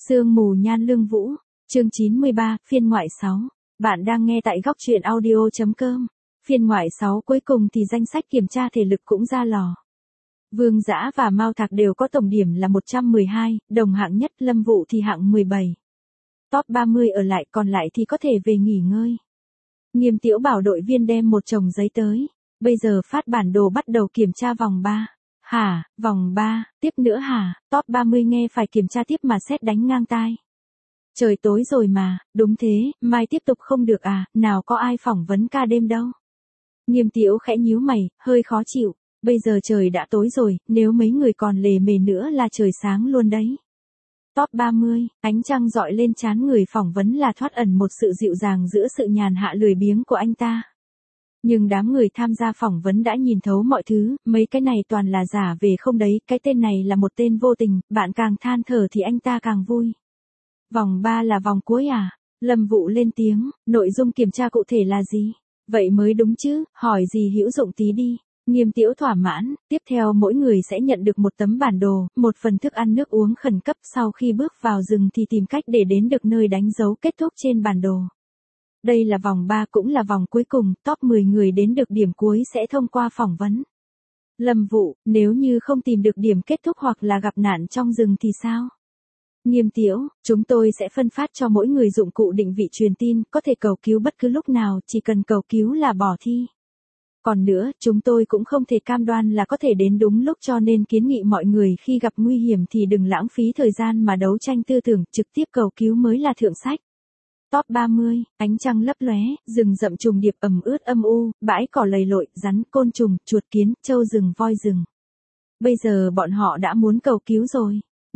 Sương mù nhan lương vũ, chương 93, phiên ngoại 6. Bạn đang nghe tại góc truyện audio.com. Phiên ngoại 6 cuối cùng thì danh sách kiểm tra thể lực cũng ra lò. Vương Dã và Mao Thạc đều có tổng điểm là 112, đồng hạng nhất Lâm Vũ thì hạng 17. Top 30 ở lại, còn lại thì có thể về nghỉ ngơi. Nghiêm Tiễu bảo đội viên đem một chồng giấy tới. Bây giờ phát bản đồ bắt đầu kiểm tra vòng 3. Hả, vòng 3, tiếp nữa hả, top 30 nghe phải kiểm tra tiếp mà sét đánh ngang tai. Trời tối rồi mà, đúng thế, mai tiếp tục không được à, nào có ai phỏng vấn ca đêm đâu. Nghiêm Tiễu khẽ nhíu mày, hơi khó chịu, bây giờ trời đã tối rồi, nếu mấy người còn lề mề nữa là trời sáng luôn đấy. Top 30, ánh trăng dọi lên trán người phỏng vấn là thoát ẩn một sự dịu dàng giữa sự nhàn hạ lười biếng của anh ta. Nhưng đám người tham gia phỏng vấn đã nhìn thấu mọi thứ, mấy cái này toàn là giả về không đấy, cái tên này là một tên vô tình, bạn càng than thở thì anh ta càng vui. Vòng 3 là vòng cuối à? Lâm Vũ lên tiếng, nội dung kiểm tra cụ thể là gì? Vậy mới đúng chứ, hỏi gì hữu dụng tí đi. Nghiêm Tiễu thỏa mãn, tiếp theo mỗi người sẽ nhận được một tấm bản đồ, một phần thức ăn nước uống khẩn cấp, sau khi bước vào rừng thì tìm cách để đến được nơi đánh dấu kết thúc trên bản đồ. Đây là vòng 3 cũng là vòng cuối cùng, top 10 người đến được điểm cuối sẽ thông qua phỏng vấn. Lâm Vũ, nếu như không tìm được điểm kết thúc hoặc là gặp nạn trong rừng thì sao? Nghiêm Tiễu, chúng tôi sẽ phân phát cho mỗi người dụng cụ định vị truyền tin, có thể cầu cứu bất cứ lúc nào, chỉ cần cầu cứu là bỏ thi. Còn nữa, chúng tôi cũng không thể cam đoan là có thể đến đúng lúc, cho nên kiến nghị mọi người khi gặp nguy hiểm thì đừng lãng phí thời gian mà đấu tranh tư tưởng, trực tiếp cầu cứu mới là thượng sách. Top 30, ánh trăng lấp lóe, rừng rậm trùng điệp ẩm ướt âm u, bãi cỏ lầy lội, rắn, côn trùng, chuột kiến, trâu rừng, voi rừng. Bây giờ bọn họ đã muốn cầu cứu rồi.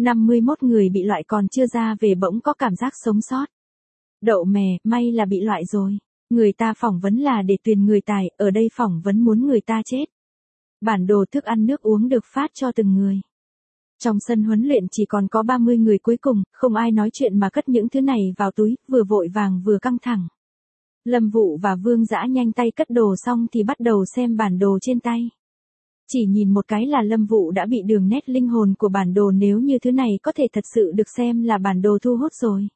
51 người bị loại còn chưa ra về bỗng có cảm giác sống sót. Đậu mè, may là bị loại rồi. Người ta phỏng vấn là để tuyển người tài, ở đây phỏng vấn muốn người ta chết. Bản đồ thức ăn nước uống được phát cho từng người. Trong sân huấn luyện chỉ còn có 30 người cuối cùng, không ai nói chuyện mà cất những thứ này vào túi, vừa vội vàng vừa căng thẳng. Lâm Vũ và Vương Dã nhanh tay cất đồ xong thì bắt đầu xem bản đồ trên tay. Chỉ nhìn một cái là Lâm Vũ đã bị đường nét linh hồn của bản đồ, nếu như thứ này có thể thật sự được xem là bản đồ thu hút rồi.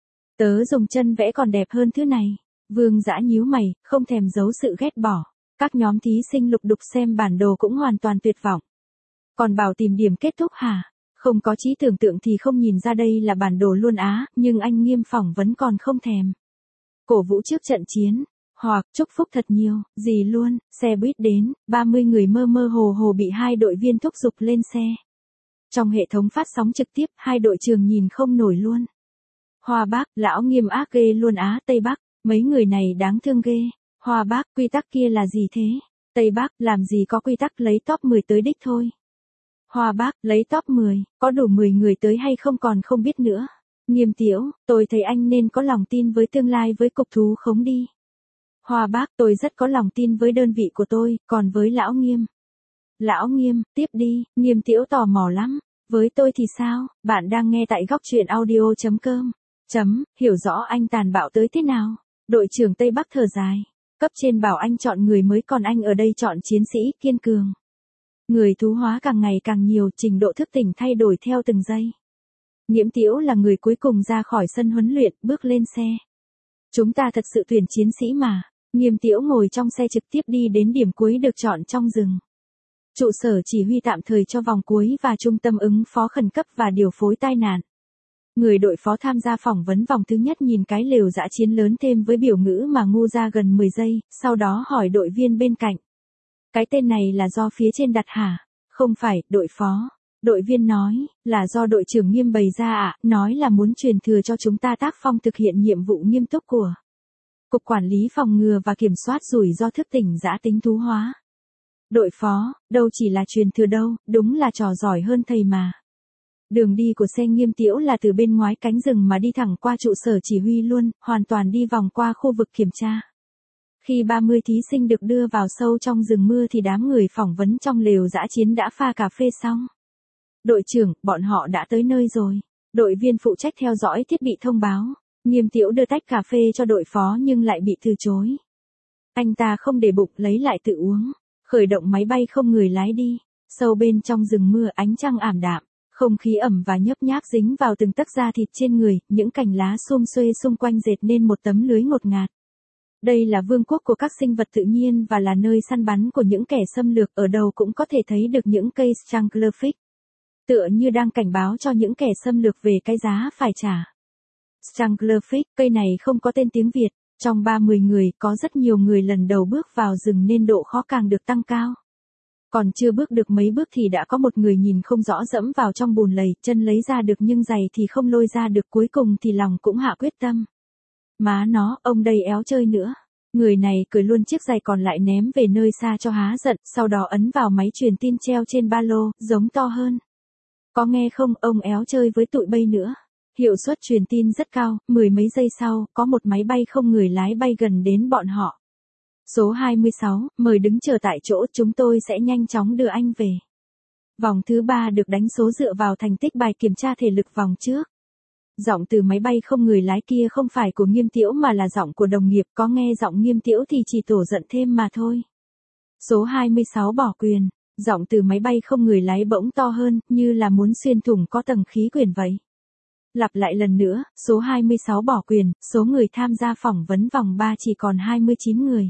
Tớ dùng chân vẽ còn đẹp hơn thứ này. Vương Dã nhíu mày, không thèm giấu sự ghét bỏ. Các nhóm thí sinh lục đục xem bản đồ cũng hoàn toàn tuyệt vọng. Còn bảo tìm điểm kết thúc hả? Không có trí tưởng tượng thì không nhìn ra đây là bản đồ luôn á, nhưng anh Nghiêm phỏng vấn còn không thèm. Cổ vũ trước trận chiến, hoặc chúc phúc thật nhiều, gì luôn, xe buýt đến, 30 người mơ mơ hồ hồ bị hai đội viên thúc giục lên xe. Trong hệ thống phát sóng trực tiếp, hai đội trường nhìn không nổi luôn. Hoa Bác, lão Nghiêm ác ghê luôn á. Tây Bắc, mấy người này đáng thương ghê. Hoa Bác, quy tắc kia là gì thế? Tây Bắc, làm gì có quy tắc, lấy top 10 tới đích thôi. Hoa Bác, lấy top 10, có đủ 10 người tới hay không còn không biết nữa. Nghiêm Tiễu, tôi thấy anh nên có lòng tin với tương lai với cục thú khống đi. Hoa Bác, tôi rất có lòng tin với đơn vị của tôi, còn với lão Nghiêm. Lão Nghiêm, tiếp đi. Nghiêm Tiễu tò mò lắm. Với tôi thì sao? Bạn đang nghe tại góc truyện audio.com. Hiểu rõ anh tàn bạo tới thế nào. Đội trưởng Tây Bắc thở dài. Cấp trên bảo anh chọn người mới, còn anh ở đây chọn chiến sĩ kiên cường. Người thú hóa càng ngày càng nhiều, trình độ thức tỉnh thay đổi theo từng giây. Nghiêm Tiễu là người cuối cùng ra khỏi sân huấn luyện, bước lên xe. Chúng ta thật sự tuyển chiến sĩ mà. Nghiêm Tiễu ngồi trong xe trực tiếp đi đến điểm cuối được chọn trong rừng. Trụ sở chỉ huy tạm thời cho vòng cuối và trung tâm ứng phó khẩn cấp và điều phối tai nạn. Người đội phó tham gia phỏng vấn vòng thứ nhất nhìn cái lều dã chiến lớn thêm với biểu ngữ mà ngu ra gần 10 giây, sau đó hỏi đội viên bên cạnh. Cái tên này là do phía trên đặt hả? Không phải, đội phó. Đội viên nói, là do đội trưởng Nghiêm bày ra ạ, nói là muốn truyền thừa cho chúng ta tác phong thực hiện nhiệm vụ nghiêm túc của Cục Quản lý Phòng ngừa và Kiểm soát Rủi ro Thức tỉnh Dã tính thú hóa. Đội phó, đâu chỉ là truyền thừa đâu, đúng là trò giỏi hơn thầy mà. Đường đi của xe Nghiêm Tiễu là từ bên ngoài cánh rừng mà đi thẳng qua trụ sở chỉ huy luôn, hoàn toàn đi vòng qua khu vực kiểm tra. Khi 30 thí sinh được đưa vào sâu trong rừng mưa thì đám người phỏng vấn trong lều dã chiến đã pha cà phê xong. Đội trưởng, bọn họ đã tới nơi rồi. Đội viên phụ trách theo dõi thiết bị thông báo. Nghiêm Tiễu đưa tách cà phê cho đội phó nhưng lại bị từ chối. Anh ta không để bụng, lấy lại tự uống. Khởi động máy bay không người lái đi. Sâu bên trong rừng mưa, ánh trăng ảm đạm. Không khí ẩm và nhớp nháp dính vào từng tấc da thịt trên người, những cành lá sum xuê xung quanh dệt nên một tấm lưới ngột ngạt. Đây là vương quốc của các sinh vật tự nhiên và là nơi săn bắn của những kẻ xâm lược, ở đâu cũng có thể thấy được những cây Stranglerfish. Tựa như đang cảnh báo cho những kẻ xâm lược về cái giá phải trả. Stranglerfish, cây này không có tên tiếng Việt, trong 30 người có rất nhiều người lần đầu bước vào rừng nên độ khó càng được tăng cao. Còn chưa bước được mấy bước thì đã có một người nhìn không rõ dẫm vào trong bùn lầy, chân lấy ra được nhưng giày thì không lôi ra được, cuối cùng thì lòng cũng hạ quyết tâm. Má nó, ông đây éo chơi nữa. Người này cởi luôn chiếc giày còn lại ném về nơi xa cho há giận, sau đó ấn vào máy truyền tin treo trên ba lô, giống to hơn. Có nghe không, ông éo chơi với tụi bay nữa. Hiệu suất truyền tin rất cao, mười mấy giây sau, có một máy bay không người lái bay gần đến bọn họ. Số 26, mời đứng chờ tại chỗ, chúng tôi sẽ nhanh chóng đưa anh về. Vòng thứ 3 được đánh số dựa vào thành tích bài kiểm tra thể lực vòng trước. Giọng từ máy bay không người lái kia không phải của Nghiêm Tiễu mà là giọng của đồng nghiệp, có nghe giọng Nghiêm Tiễu thì chỉ tổ giận thêm mà thôi. Số 26 bỏ quyền, giọng từ máy bay không người lái bỗng to hơn, như là muốn xuyên thủng có tầng khí quyển vậy. Lặp lại lần nữa, số 26 bỏ quyền, số người tham gia phỏng vấn vòng 3 chỉ còn 29 người.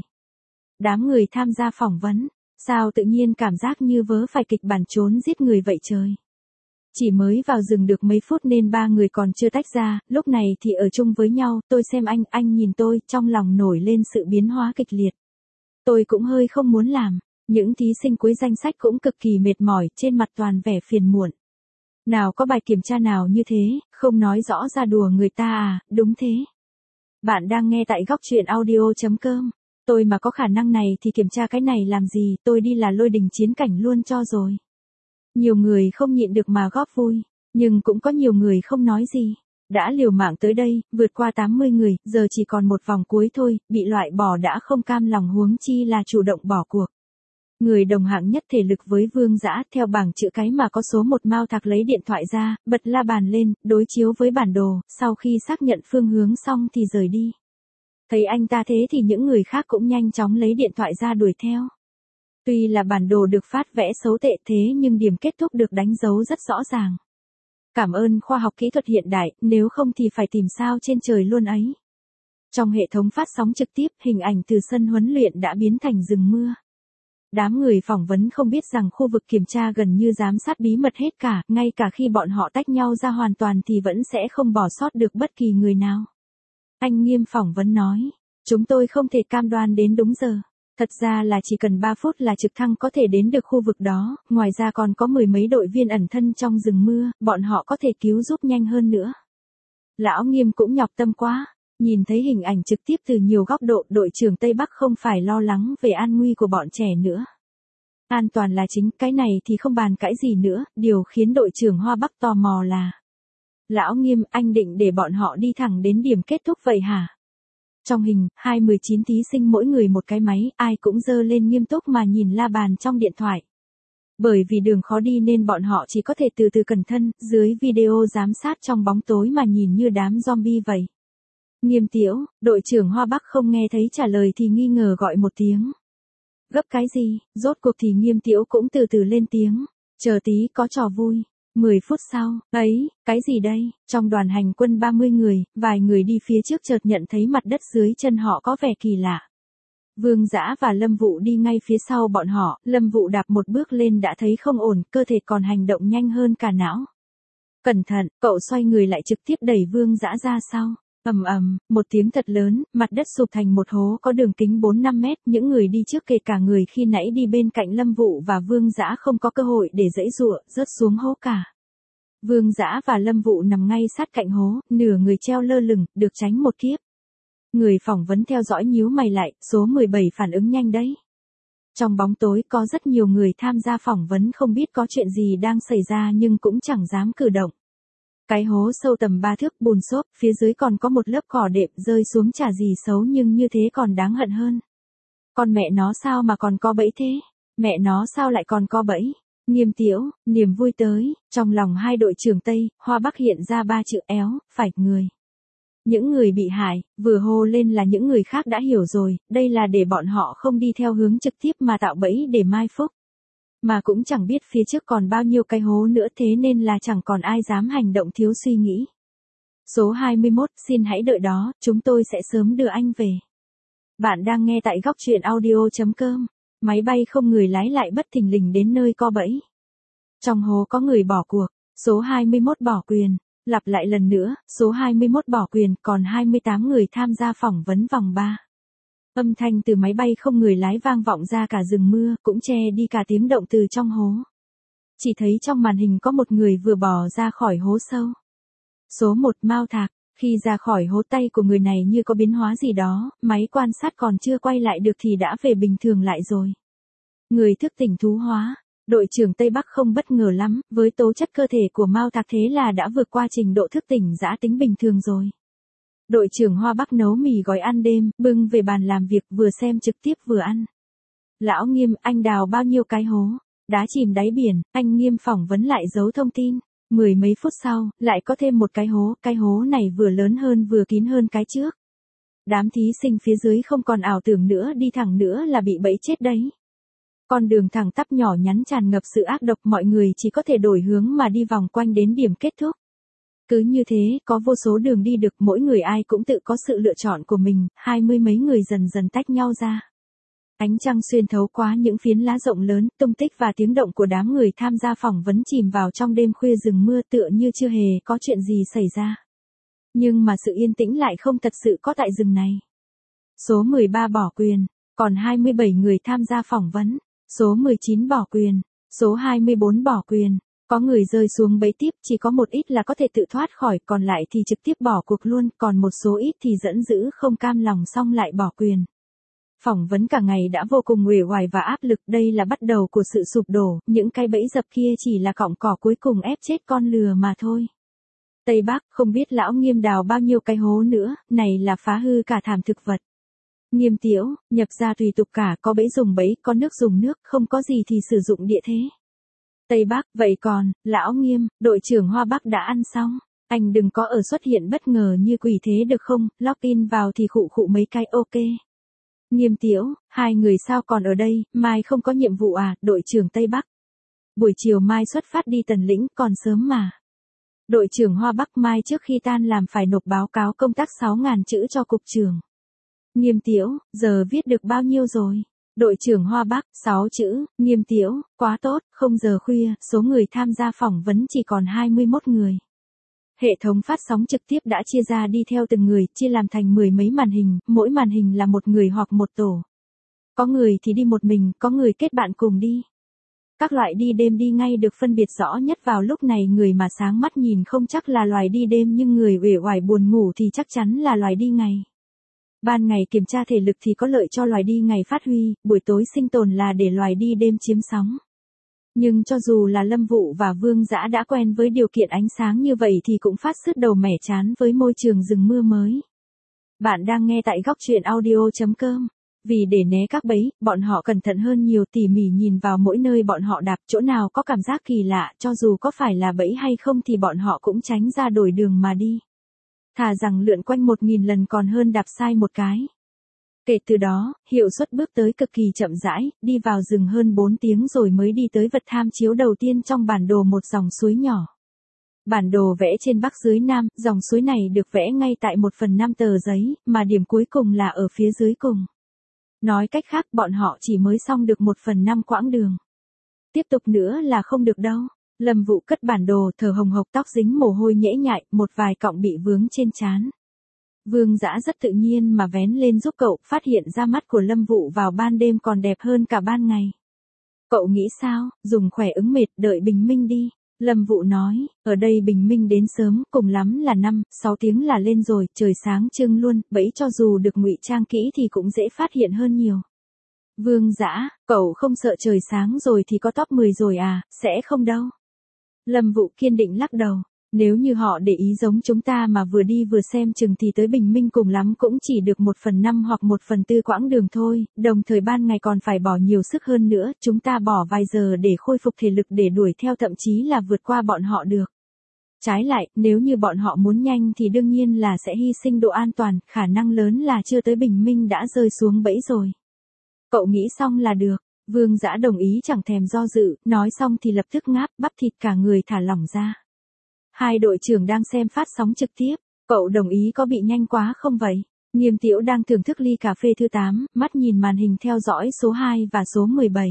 Đám người tham gia phỏng vấn, sao tự nhiên cảm giác như vớ phải kịch bản trốn giết người vậy trời. Chỉ mới vào rừng được mấy phút nên ba người còn chưa tách ra, lúc này thì ở chung với nhau, tôi xem anh nhìn tôi, trong lòng nổi lên sự biến hóa kịch liệt. Tôi cũng hơi không muốn làm, những thí sinh cuối danh sách cũng cực kỳ mệt mỏi, trên mặt toàn vẻ phiền muộn. Nào có bài kiểm tra nào như thế, không nói rõ ra đùa người ta à, đúng thế. Bạn đang nghe tại góc truyện audio.com. Tôi mà có khả năng này thì kiểm tra cái này làm gì, tôi đi là lôi đình chiến cảnh luôn cho rồi. Nhiều người không nhịn được mà góp vui, nhưng cũng có nhiều người không nói gì. Đã liều mạng tới đây, vượt qua 80 người, giờ chỉ còn một vòng cuối thôi, bị loại bỏ đã không cam lòng huống chi là chủ động bỏ cuộc. Người đồng hạng nhất thể lực với Vương Dã, theo bảng chữ cái mà có số 1 Mao Thạc lấy điện thoại ra, bật la bàn lên, đối chiếu với bản đồ, sau khi xác nhận phương hướng xong thì rời đi. Thấy anh ta thế thì những người khác cũng nhanh chóng lấy điện thoại ra đuổi theo. Tuy là bản đồ được phát vẽ xấu tệ thế nhưng điểm kết thúc được đánh dấu rất rõ ràng. Cảm ơn khoa học kỹ thuật hiện đại, nếu không thì phải tìm sao trên trời luôn ấy. Trong hệ thống phát sóng trực tiếp, hình ảnh từ sân huấn luyện đã biến thành rừng mưa. Đám người phỏng vấn không biết rằng khu vực kiểm tra gần như giám sát bí mật hết cả, ngay cả khi bọn họ tách nhau ra hoàn toàn thì vẫn sẽ không bỏ sót được bất kỳ người nào. Anh Nghiêm phỏng vấn nói, chúng tôi không thể cam đoan đến đúng giờ. Thật ra là chỉ cần 3 phút là trực thăng có thể đến được khu vực đó, ngoài ra còn có mười mấy đội viên ẩn thân trong rừng mưa, bọn họ có thể cứu giúp nhanh hơn nữa. Lão Nghiêm cũng nhọc tâm quá, nhìn thấy hình ảnh trực tiếp từ nhiều góc độ, đội trưởng Tây Bắc không phải lo lắng về an nguy của bọn trẻ nữa. An toàn là chính, cái này thì không bàn cãi gì nữa, điều khiến đội trưởng Hoa Bắc tò mò là: Lão Nghiêm, anh định để bọn họ đi thẳng đến điểm kết thúc vậy hả? Trong hình, 19 thí sinh mỗi người một cái máy, ai cũng giơ lên nghiêm túc mà nhìn la bàn trong điện thoại. Bởi vì đường khó đi nên bọn họ chỉ có thể từ từ cẩn thận, dưới video giám sát trong bóng tối mà nhìn như đám zombie vậy. Nghiêm Tiễu, đội trưởng Hoa Bắc không nghe thấy trả lời thì nghi ngờ gọi một tiếng. Gấp cái gì, rốt cuộc thì Nghiêm Tiễu cũng từ từ lên tiếng. Chờ tí có trò vui. 10 phút sau, ấy, cái gì đây? Trong đoàn hành quân 30 người, vài người đi phía trước chợt nhận thấy mặt đất dưới chân họ có vẻ kỳ lạ. Vương Dã và Lâm Vụ đi ngay phía sau bọn họ, Lâm Vụ đạp một bước lên đã thấy không ổn, cơ thể còn hành động nhanh hơn cả não. Cẩn thận, cậu xoay người lại trực tiếp đẩy Vương Dã ra sau. Ầm ầm, một tiếng thật lớn, mặt đất sụp thành một hố có đường kính 4-5 mét, những người đi trước kể cả người khi nãy đi bên cạnh Lâm Vụ và Vương Dã không có cơ hội để giãy giụa, rớt xuống hố cả. Vương Dã và Lâm Vụ nằm ngay sát cạnh hố, nửa người treo lơ lửng, được tránh một kiếp. Người phỏng vấn theo dõi nhíu mày lại, số 17 phản ứng nhanh đấy. Trong bóng tối có rất nhiều người tham gia phỏng vấn không biết có chuyện gì đang xảy ra nhưng cũng chẳng dám cử động. Cái hố sâu tầm 3 thước bùn xốp, phía dưới còn có một lớp cỏ đệm rơi xuống chả gì xấu nhưng như thế còn đáng hận hơn. Con mẹ nó sao mà còn có bẫy thế? Mẹ nó sao lại còn có bẫy? Nghiêm Tiễu, niềm vui tới, trong lòng hai đội trưởng Tây, Hoa Bắc hiện ra 3 chữ éo, phải, người. Những người bị hại, vừa hô lên là những người khác đã hiểu rồi, đây là để bọn họ không đi theo hướng trực tiếp mà tạo bẫy để mai phúc. mà cũng chẳng biết phía trước còn bao nhiêu cái hố nữa, thế nên là chẳng còn ai dám hành động thiếu suy nghĩ. Số 21, xin hãy đợi đó, chúng tôi sẽ sớm đưa anh về. Bạn đang nghe tại góc truyện audio.com. Máy bay không người lái lại bất thình lình đến nơi co bẫy. Trong hố có người bỏ cuộc, số 21 bỏ quyền. Lặp lại lần nữa, số 21 bỏ quyền, còn 28 người tham gia phỏng vấn vòng 3. Âm thanh từ máy bay không người lái vang vọng ra cả rừng mưa, cũng che đi cả tiếng động từ trong hố. Chỉ thấy trong màn hình có một người vừa bò ra khỏi hố sâu. Số 1 Mao Thạc, khi ra khỏi hố tay của người này như có biến hóa gì đó, máy quan sát còn chưa quay lại được thì đã về bình thường lại rồi. Người thức tỉnh thú hóa. Đội trưởng Tây Bắc không bất ngờ lắm, với tố chất cơ thể của Mao Thạc thế là đã vượt qua trình độ thức tỉnh giã tính bình thường rồi. Đội trưởng Hoa Bắc nấu mì gói ăn đêm, bưng về bàn làm việc, vừa xem trực tiếp vừa ăn. Lão Nghiêm, anh đào bao nhiêu cái hố? Đá chìm đáy biển, anh Nghiêm phỏng vấn lại giấu thông tin. Mười mấy phút sau, lại có thêm một cái hố này vừa lớn hơn vừa kín hơn cái trước. Đám thí sinh phía dưới không còn ảo tưởng nữa, đi thẳng nữa là bị bẫy chết đấy. Con đường thẳng tắp nhỏ nhắn tràn ngập sự ác độc, mọi người chỉ có thể đổi hướng mà đi vòng quanh đến điểm kết thúc. Cứ như thế, có vô số đường đi được, mỗi người ai cũng tự có sự lựa chọn của mình, 20 mấy người dần dần tách nhau ra. Ánh trăng xuyên thấu qua những phiến lá rộng lớn, tung tích và tiếng động của đám người tham gia phỏng vấn chìm vào trong đêm khuya rừng mưa, tựa như chưa hề có chuyện gì xảy ra. Nhưng mà sự yên tĩnh lại không thật sự có tại rừng này. Số 13 bỏ quyền, còn 27 người tham gia phỏng vấn. Số 19 bỏ quyền, số 24 bỏ quyền. Có người rơi xuống bẫy tiếp, chỉ có một ít là có thể tự thoát khỏi, còn lại thì trực tiếp bỏ cuộc luôn, còn một số ít thì giận dữ không cam lòng xong lại bỏ quyền. Phỏng vấn cả ngày đã vô cùng uể oải và áp lực, đây là bắt đầu của sự sụp đổ, những cái bẫy dập kia chỉ là cọng cỏ cuối cùng ép chết con lừa mà thôi. Tây Bắc, không biết lão Nghiêm đào bao nhiêu cái hố nữa, này là phá hư cả thảm thực vật. Nghiêm Tiễu, nhập ra tùy tục cả, có bẫy dùng bẫy, có nước dùng nước, không có gì thì sử dụng địa thế. Tây Bắc, vậy còn, lão Nghiêm, đội trưởng Hoa Bắc đã ăn xong, anh đừng có ở xuất hiện bất ngờ như quỷ thế được không, login vào thì khụ khụ mấy cái ok. Nghiêm Tiễu, hai người sao còn ở đây, mai không có nhiệm vụ à, đội trưởng Tây Bắc. Buổi chiều mai xuất phát đi Tần Lĩnh, còn sớm mà. Đội trưởng Hoa Bắc, mai trước khi tan làm phải nộp báo cáo công tác 6.000 chữ cho cục trưởng. Nghiêm Tiễu, giờ viết được bao nhiêu rồi? Đội trưởng Hoa Bắc, 6 chữ, Nghiêm Tiễu, quá tốt, không giờ khuya, số người tham gia phỏng vấn chỉ còn 21 người. Hệ thống phát sóng trực tiếp đã chia ra đi theo từng người, chia làm thành 10 mấy màn hình, mỗi màn hình là một người hoặc một tổ. Có người thì đi một mình, có người kết bạn cùng đi. Các loại đi đêm đi ngay được phân biệt rõ nhất vào lúc này, người mà sáng mắt nhìn không chắc là loài đi đêm, nhưng người uể oải buồn ngủ thì chắc chắn là loài đi ngày. Ban ngày kiểm tra thể lực thì có lợi cho loài đi ngày phát huy, buổi tối sinh tồn là để loài đi đêm chiếm sóng. Nhưng cho dù là Lâm Vụ và Vương Dã đã quen với điều kiện ánh sáng như vậy thì cũng phát sứt đầu mẻ chán với môi trường rừng mưa mới. Bạn đang nghe tại góc truyện audio.com. Vì để né các bẫy, bọn họ cẩn thận hơn nhiều, tỉ mỉ nhìn vào mỗi nơi bọn họ đạp, chỗ nào có cảm giác kỳ lạ, cho dù có phải là bẫy hay không thì bọn họ cũng tránh ra đổi đường mà đi. Thà rằng lượn quanh 1000 lần còn hơn đạp sai một cái. Kể từ đó, hiệu suất bước tới cực kỳ chậm rãi, đi vào rừng hơn 4 tiếng rồi mới đi tới vật tham chiếu đầu tiên trong bản đồ, một dòng suối nhỏ. Bản đồ vẽ trên bắc dưới nam, dòng suối này được vẽ ngay tại 1/5 tờ giấy, mà điểm cuối cùng là ở phía dưới cùng. Nói cách khác, bọn họ chỉ mới xong được 1/5 quãng đường. Tiếp tục nữa là không được đâu. Lâm Vụ cất bản đồ, thở hồng hộc, tóc dính mồ hôi nhễ nhại, một vài cọng bị vướng trên trán. Vương Dã rất tự nhiên mà vén lên giúp cậu, phát hiện ra mắt của Lâm Vụ vào ban đêm còn đẹp hơn cả ban ngày. Cậu nghĩ sao, dùng khỏe ứng mệt, đợi bình minh đi. Lâm Vụ nói, ở đây bình minh đến sớm, cùng lắm là 5-6 tiếng là lên rồi, trời sáng trưng luôn, bẫy cho dù được ngụy trang kỹ thì cũng dễ phát hiện hơn nhiều. Vương Dã, cậu không sợ trời sáng rồi thì có top 10 rồi à, sẽ không đâu. Lâm Vụ kiên định lắc đầu. Nếu như họ để ý giống chúng ta mà vừa đi vừa xem chừng thì tới bình minh cùng lắm cũng chỉ được 1/5 hoặc 1/4 quãng đường thôi, đồng thời ban ngày còn phải bỏ nhiều sức hơn nữa, chúng ta bỏ vài giờ để khôi phục thể lực để đuổi theo, thậm chí là vượt qua bọn họ được. Trái lại, nếu như bọn họ muốn nhanh thì đương nhiên là sẽ hy sinh độ an toàn, khả năng lớn là chưa tới bình minh đã rơi xuống bẫy rồi. Cậu nghĩ xong là được. Vương Dã đồng ý chẳng thèm do dự, nói xong thì lập tức ngáp, bắp thịt cả người thả lỏng ra. Hai đội trưởng đang xem phát sóng trực tiếp, cậu đồng ý có bị nhanh quá không vậy? Nghiêm Tiễu đang thưởng thức ly cà phê thứ 8, mắt nhìn màn hình theo dõi số 2 và số 17.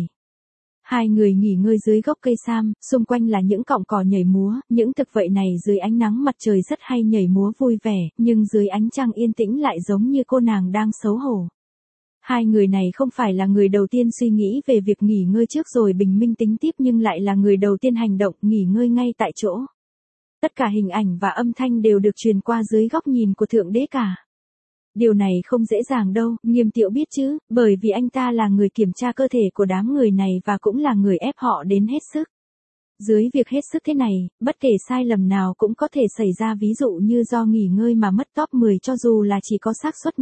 Hai người nghỉ ngơi dưới gốc cây sam, xung quanh là những cọng cỏ nhảy múa, những thực vậy này dưới ánh nắng mặt trời rất hay nhảy múa vui vẻ, nhưng dưới ánh trăng yên tĩnh lại giống như cô nàng đang xấu hổ. Hai người này không phải là người đầu tiên suy nghĩ về việc nghỉ ngơi trước rồi bình minh tính tiếp nhưng lại là người đầu tiên hành động nghỉ ngơi ngay tại chỗ. Tất cả hình ảnh và âm thanh đều được truyền qua dưới góc nhìn của Thượng Đế cả. Điều này không dễ dàng đâu, Nghiêm Tiệu biết chứ, bởi vì anh ta là người kiểm tra cơ thể của đám người này và cũng là người ép họ đến hết sức. Dưới việc hết sức thế này, bất kể sai lầm nào cũng có thể xảy ra, ví dụ như do nghỉ ngơi mà mất top 10 cho dù là chỉ có xác suất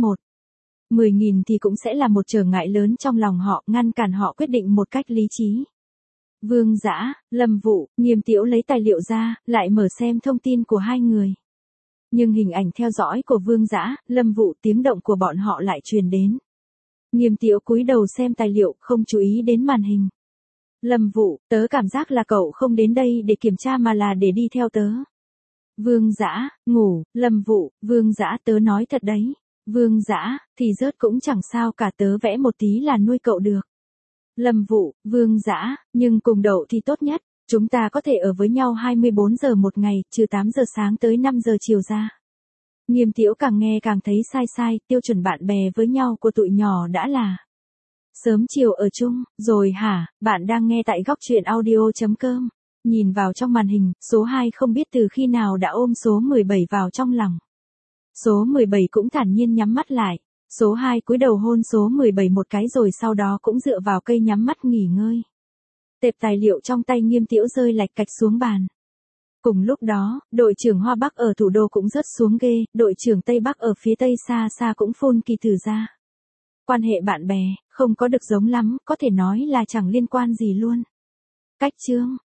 10.000 thì cũng sẽ là một trở ngại lớn trong lòng họ, ngăn cản họ quyết định một cách lý trí. Vương Dã, Lâm Vũ, Nghiêm Tiễu lấy tài liệu ra, lại mở xem thông tin của hai người. Nhưng hình ảnh theo dõi của Vương Dã, Lâm Vũ, tiếng động của bọn họ lại truyền đến. Nghiêm Tiễu cúi đầu xem tài liệu, không chú ý đến màn hình. Lâm Vũ, tớ cảm giác là cậu không đến đây để kiểm tra mà là để đi theo tớ. Vương Dã, ngủ, Lâm Vũ, Vương Dã, tớ nói thật đấy. Vương Dã, thì rớt cũng chẳng sao cả, tớ vẽ một tí là nuôi cậu được. Lâm Vũ, Vương Dã, nhưng cùng đậu thì tốt nhất, chúng ta có thể ở với nhau 24 giờ một ngày, trừ 8 giờ sáng tới 5 giờ chiều ra. Nghiêm Tiễu càng nghe càng thấy sai, tiêu chuẩn bạn bè với nhau của tụi nhỏ đã là sớm chiều ở chung, rồi hả? Bạn đang nghe tại góc truyện audio.com. Nhìn vào trong màn hình, số 2 không biết từ khi nào đã ôm số 17 vào trong lòng. Số 17 cũng thản nhiên nhắm mắt lại. Số 2 cúi đầu hôn số 17 một cái rồi sau đó cũng dựa vào cây nhắm mắt nghỉ ngơi. Tệp tài liệu trong tay Nghiêm Tiễu rơi lạch cạch xuống bàn. Cùng lúc đó, đội trưởng Hoa Bắc ở thủ đô cũng rớt xuống ghê, đội trưởng Tây Bắc ở phía Tây xa xa cũng phun kỳ thử ra. Quan hệ bạn bè, không có được giống lắm, có thể nói là chẳng liên quan gì luôn. Cách chương,